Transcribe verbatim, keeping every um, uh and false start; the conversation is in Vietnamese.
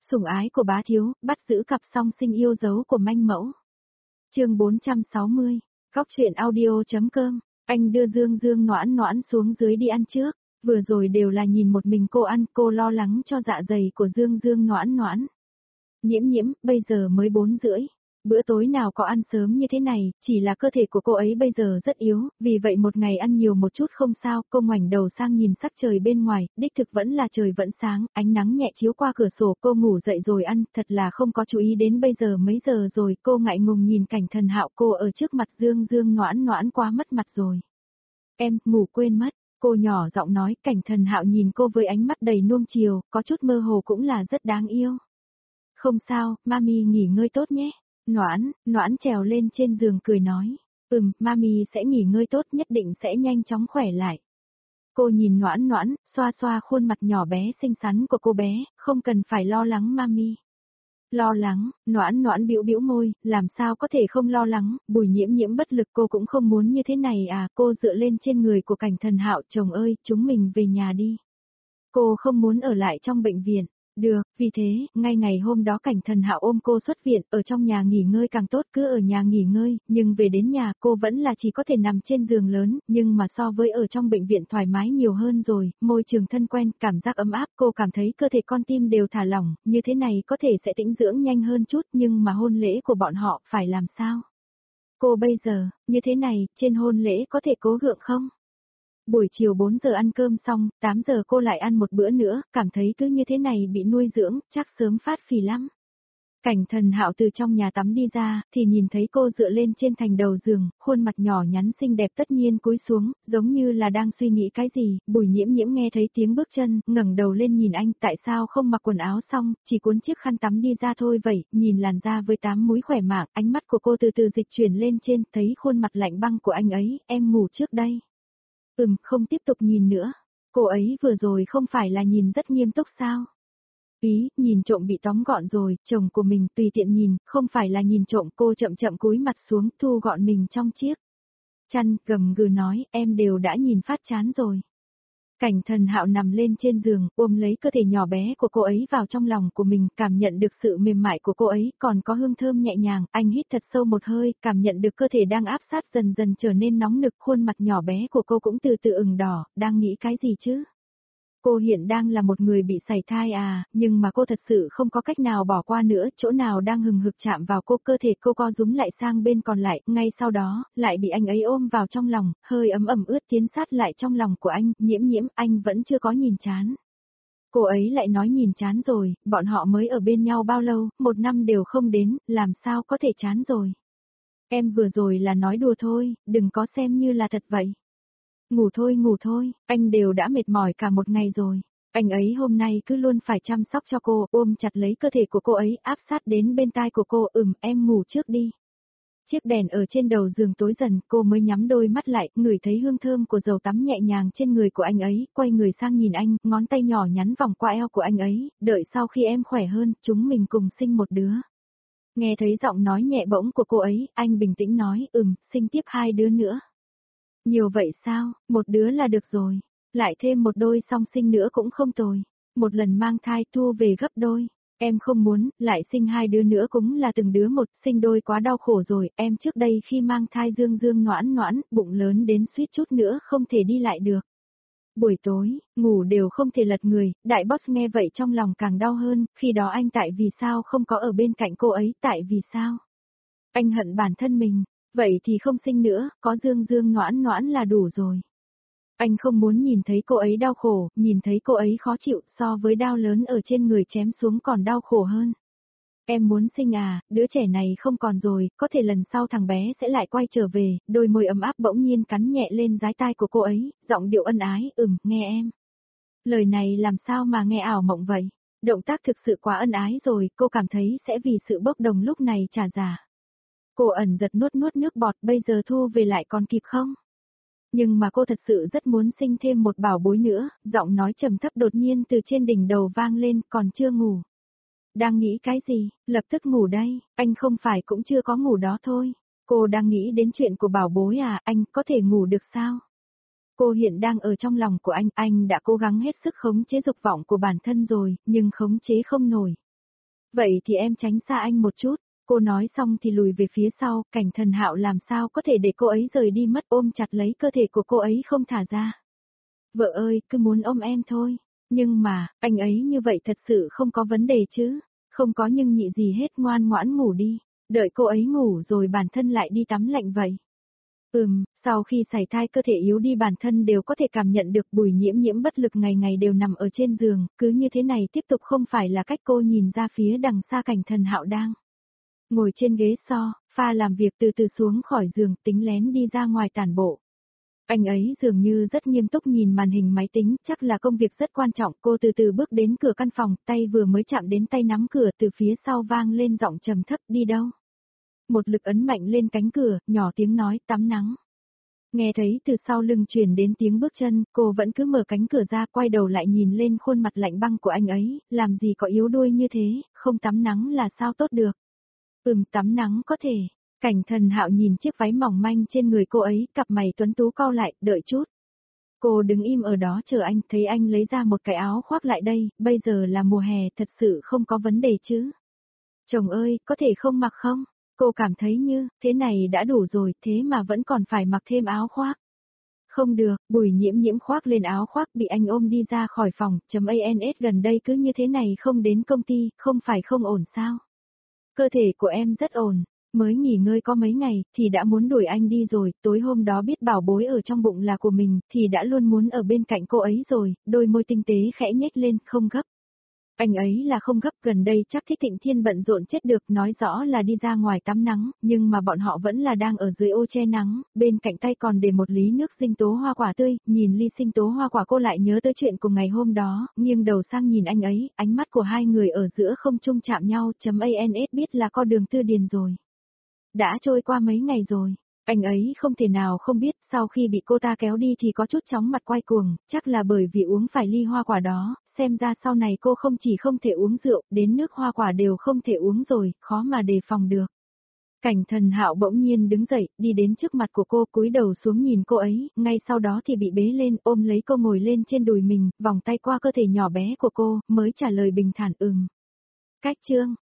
Sủng ái của bá thiếu, bắt giữ cặp song sinh yêu dấu của manh mẫu. Chương bốn trăm sáu mươi, Góc truyện audio.com, anh đưa Dương Dương Noãn Noãn xuống dưới đi ăn trước, vừa rồi đều là nhìn một mình cô ăn, cô lo lắng cho dạ dày của Dương Dương Noãn Noãn. Nhiễm nhiễm, bây giờ mới bốn rưỡi. Bữa tối nào có ăn sớm như thế này, chỉ là cơ thể của cô ấy bây giờ rất yếu, vì vậy một ngày ăn nhiều một chút không sao, cô ngoảnh đầu sang nhìn sắc trời bên ngoài, đích thực vẫn là trời vẫn sáng, ánh nắng nhẹ chiếu qua cửa sổ, cô ngủ dậy rồi ăn, thật là không có chú ý đến bây giờ mấy giờ rồi, cô ngại ngùng nhìn cảnh Thần Hạo, cô ở trước mặt Dương Dương Noãn Noãn quá mất mặt rồi. Em, ngủ quên mất, cô nhỏ giọng nói, cảnh Thần Hạo nhìn cô với ánh mắt đầy nuông chiều, có chút mơ hồ cũng là rất đáng yêu. Không sao, mami nghỉ ngơi tốt nhé. Noãn, Noãn trèo lên trên giường cười nói, ừm, mami sẽ nghỉ ngơi tốt, nhất định sẽ nhanh chóng khỏe lại. Cô nhìn Noãn Noãn, xoa xoa khuôn mặt nhỏ bé xinh xắn của cô bé, không cần phải lo lắng mami. Lo lắng, Noãn Noãn bĩu bĩu môi, làm sao có thể không lo lắng, Bùi Nhiễm Nhiễm bất lực, cô cũng không muốn như thế này à, cô dựa lên trên người của cảnh Thần Hạo, chồng ơi, chúng mình về nhà đi. Cô không muốn ở lại trong bệnh viện. Được, vì thế, ngay ngày hôm đó cảnh Thần Hạo ôm cô xuất viện, ở trong nhà nghỉ ngơi càng tốt, cứ ở nhà nghỉ ngơi, nhưng về đến nhà cô vẫn là chỉ có thể nằm trên giường lớn, nhưng mà so với ở trong bệnh viện thoải mái nhiều hơn rồi, môi trường thân quen, cảm giác ấm áp, cô cảm thấy cơ thể con tim đều thả lỏng, như thế này có thể sẽ tĩnh dưỡng nhanh hơn chút, nhưng mà hôn lễ của bọn họ phải làm sao? Cô bây giờ, như thế này, trên hôn lễ có thể cố gượng không? Buổi chiều bốn giờ ăn cơm xong, tám giờ cô lại ăn một bữa nữa, cảm thấy cứ như thế này bị nuôi dưỡng, chắc sớm phát phì lắm. Cảnh Thần Hạo từ trong nhà tắm đi ra, thì nhìn thấy cô dựa lên trên thành đầu giường, khuôn mặt nhỏ nhắn xinh đẹp tất nhiên cúi xuống, giống như là đang suy nghĩ cái gì, Bùi Nhiễm Nhiễm nghe thấy tiếng bước chân, ngẩng đầu lên nhìn anh, tại sao không mặc quần áo xong, chỉ cuốn chiếc khăn tắm đi ra thôi vậy, nhìn làn da với tám múi khỏe mạnh, ánh mắt của cô từ từ dịch chuyển lên trên, thấy khuôn mặt lạnh băng của anh ấy, em ngủ trước đây. Ừm, không tiếp tục nhìn nữa. Cô ấy vừa rồi không phải là nhìn rất nghiêm túc sao? Ý, nhìn trộm bị tóm gọn rồi, chồng của mình tùy tiện nhìn, không phải là nhìn trộm, cô chậm chậm cúi mặt xuống, thu gọn mình trong chiếc chăn, gầm gừ nói, em đều đã nhìn phát chán rồi. Cảnh Thần Hạo nằm lên trên giường, ôm lấy cơ thể nhỏ bé của cô ấy vào trong lòng của mình, cảm nhận được sự mềm mại của cô ấy, còn có hương thơm nhẹ nhàng, anh hít thật sâu một hơi, cảm nhận được cơ thể đang áp sát dần dần trở nên nóng nực, khuôn mặt nhỏ bé của cô cũng từ từ ửng đỏ, đang nghĩ cái gì chứ? Cô hiện đang là một người bị sảy thai à, nhưng mà cô thật sự không có cách nào bỏ qua nữa, chỗ nào đang hừng hực chạm vào cô, cơ thể cô co rúm lại sang bên còn lại, ngay sau đó, lại bị anh ấy ôm vào trong lòng, hơi ấm ẩm ướt tiến sát lại trong lòng của anh, Nhiễm Nhiễm, anh vẫn chưa có nhìn chán. Cô ấy lại nói nhìn chán rồi, bọn họ mới ở bên nhau bao lâu, một năm đều không đến, làm sao có thể chán rồi. Em vừa rồi là nói đùa thôi, đừng có xem như là thật vậy. Ngủ thôi ngủ thôi, anh đều đã mệt mỏi cả một ngày rồi. Anh ấy hôm nay cứ luôn phải chăm sóc cho cô, ôm chặt lấy cơ thể của cô ấy, áp sát đến bên tai của cô, ừm, em ngủ trước đi. Chiếc đèn ở trên đầu giường tối dần, cô mới nhắm đôi mắt lại, ngửi thấy hương thơm của dầu tắm nhẹ nhàng trên người của anh ấy, quay người sang nhìn anh, ngón tay nhỏ nhắn vòng qua eo của anh ấy, đợi sau khi em khỏe hơn, chúng mình cùng sinh một đứa. Nghe thấy giọng nói nhẹ bỗng của cô ấy, anh bình tĩnh nói, ừm, sinh tiếp hai đứa nữa. Nhiều vậy sao, một đứa là được rồi, lại thêm một đôi song sinh nữa cũng không tồi, một lần mang thai thu về gấp đôi, em không muốn, lại sinh hai đứa nữa cũng là từng đứa một, sinh đôi quá đau khổ rồi, em trước đây khi mang thai Dương Dương Noãn Noãn, bụng lớn đến suýt chút nữa không thể đi lại được. Buổi tối, ngủ đều không thể lật người, đại boss nghe vậy trong lòng càng đau hơn, khi đó anh tại vì sao không có ở bên cạnh cô ấy, tại vì sao? Anh hận bản thân mình. Vậy thì không sinh nữa, có Dương Dương Noãn Noãn là đủ rồi. Anh không muốn nhìn thấy cô ấy đau khổ, nhìn thấy cô ấy khó chịu, so với đau lớn ở trên người chém xuống còn đau khổ hơn. Em muốn sinh à, đứa trẻ này không còn rồi, có thể lần sau thằng bé sẽ lại quay trở về, đôi môi ấm áp bỗng nhiên cắn nhẹ lên dái tai của cô ấy, giọng điệu ân ái, ừm, nghe em. Lời này làm sao mà nghe ảo mộng vậy? Động tác thực sự quá ân ái rồi, cô cảm thấy sẽ vì sự bốc đồng lúc này trả giá. Cô ẩn giật nuốt nuốt nước bọt, bây giờ thu về lại còn kịp không? Nhưng mà cô thật sự rất muốn sinh thêm một bảo bối nữa, giọng nói trầm thấp đột nhiên từ trên đỉnh đầu vang lên, còn chưa ngủ. Đang nghĩ cái gì, lập tức ngủ đây, anh không phải cũng chưa có ngủ đó thôi. Cô đang nghĩ đến chuyện của bảo bối à, anh có thể ngủ được sao? Cô hiện đang ở trong lòng của anh, anh đã cố gắng hết sức khống chế dục vọng của bản thân rồi, nhưng khống chế không nổi. Vậy thì em tránh xa anh một chút. Cô nói xong thì lùi về phía sau, Cảnh Thần Hạo làm sao có thể để cô ấy rời đi mất, ôm chặt lấy cơ thể của cô ấy không thả ra. Vợ ơi, cứ muốn ôm em thôi. Nhưng mà, anh ấy như vậy thật sự không có vấn đề chứ. Không có nhưng nhị gì hết, ngoan ngoãn ngủ đi. Đợi cô ấy ngủ rồi bản thân lại đi tắm lạnh vậy. Ừm, sau khi sảy thai cơ thể yếu đi bản thân đều có thể cảm nhận được. Bùi Nhiễm Nhiễm bất lực ngày ngày đều nằm ở trên giường, cứ như thế này tiếp tục không phải là cách. Cô nhìn ra phía đằng xa Cảnh Thần Hạo đang ngồi trên ghế so, pha làm việc từ từ xuống khỏi giường, tính lén đi ra ngoài tản bộ. Anh ấy dường như rất nghiêm túc nhìn màn hình máy tính, chắc là công việc rất quan trọng. Cô từ từ bước đến cửa căn phòng, tay vừa mới chạm đến tay nắm cửa, từ phía sau vang lên giọng trầm thấp, đi đâu? Một lực ấn mạnh lên cánh cửa, nhỏ tiếng nói, tắm nắng. Nghe thấy từ sau lưng truyền đến tiếng bước chân, cô vẫn cứ mở cánh cửa ra, quay đầu lại nhìn lên khuôn mặt lạnh băng của anh ấy, làm gì có yếu đuôi như thế, không tắm nắng là sao tốt được. Ừm, tắm nắng có thể. Cảnh Thần Hạo nhìn chiếc váy mỏng manh trên người cô ấy, cặp mày tuấn tú cau lại, đợi chút. Cô đứng im ở đó chờ anh, thấy anh lấy ra một cái áo khoác lại đây, bây giờ là mùa hè, thật sự không có vấn đề chứ. Chồng ơi, có thể không mặc không? Cô cảm thấy như, thế này đã đủ rồi, thế mà vẫn còn phải mặc thêm áo khoác. Không được, Bùi Nhiễm Nhiễm khoác lên áo khoác bị anh ôm đi ra khỏi phòng, chấm ans gần đây cứ như thế này không đến công ty, không phải không ổn sao? Cơ thể của em rất ổn, mới nghỉ ngơi có mấy ngày, thì đã muốn đuổi anh đi rồi, tối hôm đó biết bảo bối ở trong bụng là của mình, thì đã luôn muốn ở bên cạnh cô ấy rồi, đôi môi tinh tế khẽ nhếch lên, không gấp. Anh ấy là không gấp, gần đây chắc Thích Thịnh Thiên bận rộn chết được, nói rõ là đi ra ngoài tắm nắng, nhưng mà bọn họ vẫn là đang ở dưới ô che nắng, bên cạnh tay còn để một lý nước sinh tố hoa quả tươi, nhìn ly sinh tố hoa quả cô lại nhớ tới chuyện của ngày hôm đó, nghiêng đầu sang nhìn anh ấy, ánh mắt của hai người ở giữa không chung chạm nhau, chấm ans biết là co đường tư điền rồi. Đã trôi qua mấy ngày rồi. Anh ấy không thể nào không biết, sau khi bị cô ta kéo đi thì có chút chóng mặt quay cuồng, chắc là bởi vì uống phải ly hoa quả đó, xem ra sau này cô không chỉ không thể uống rượu, đến nước hoa quả đều không thể uống rồi, khó mà đề phòng được. Cảnh Thần Hạo bỗng nhiên đứng dậy, đi đến trước mặt của cô, cúi đầu xuống nhìn cô ấy, ngay sau đó thì bị bế lên, ôm lấy cô ngồi lên trên đùi mình, vòng tay qua cơ thể nhỏ bé của cô, mới trả lời bình thản ừm. Cách chương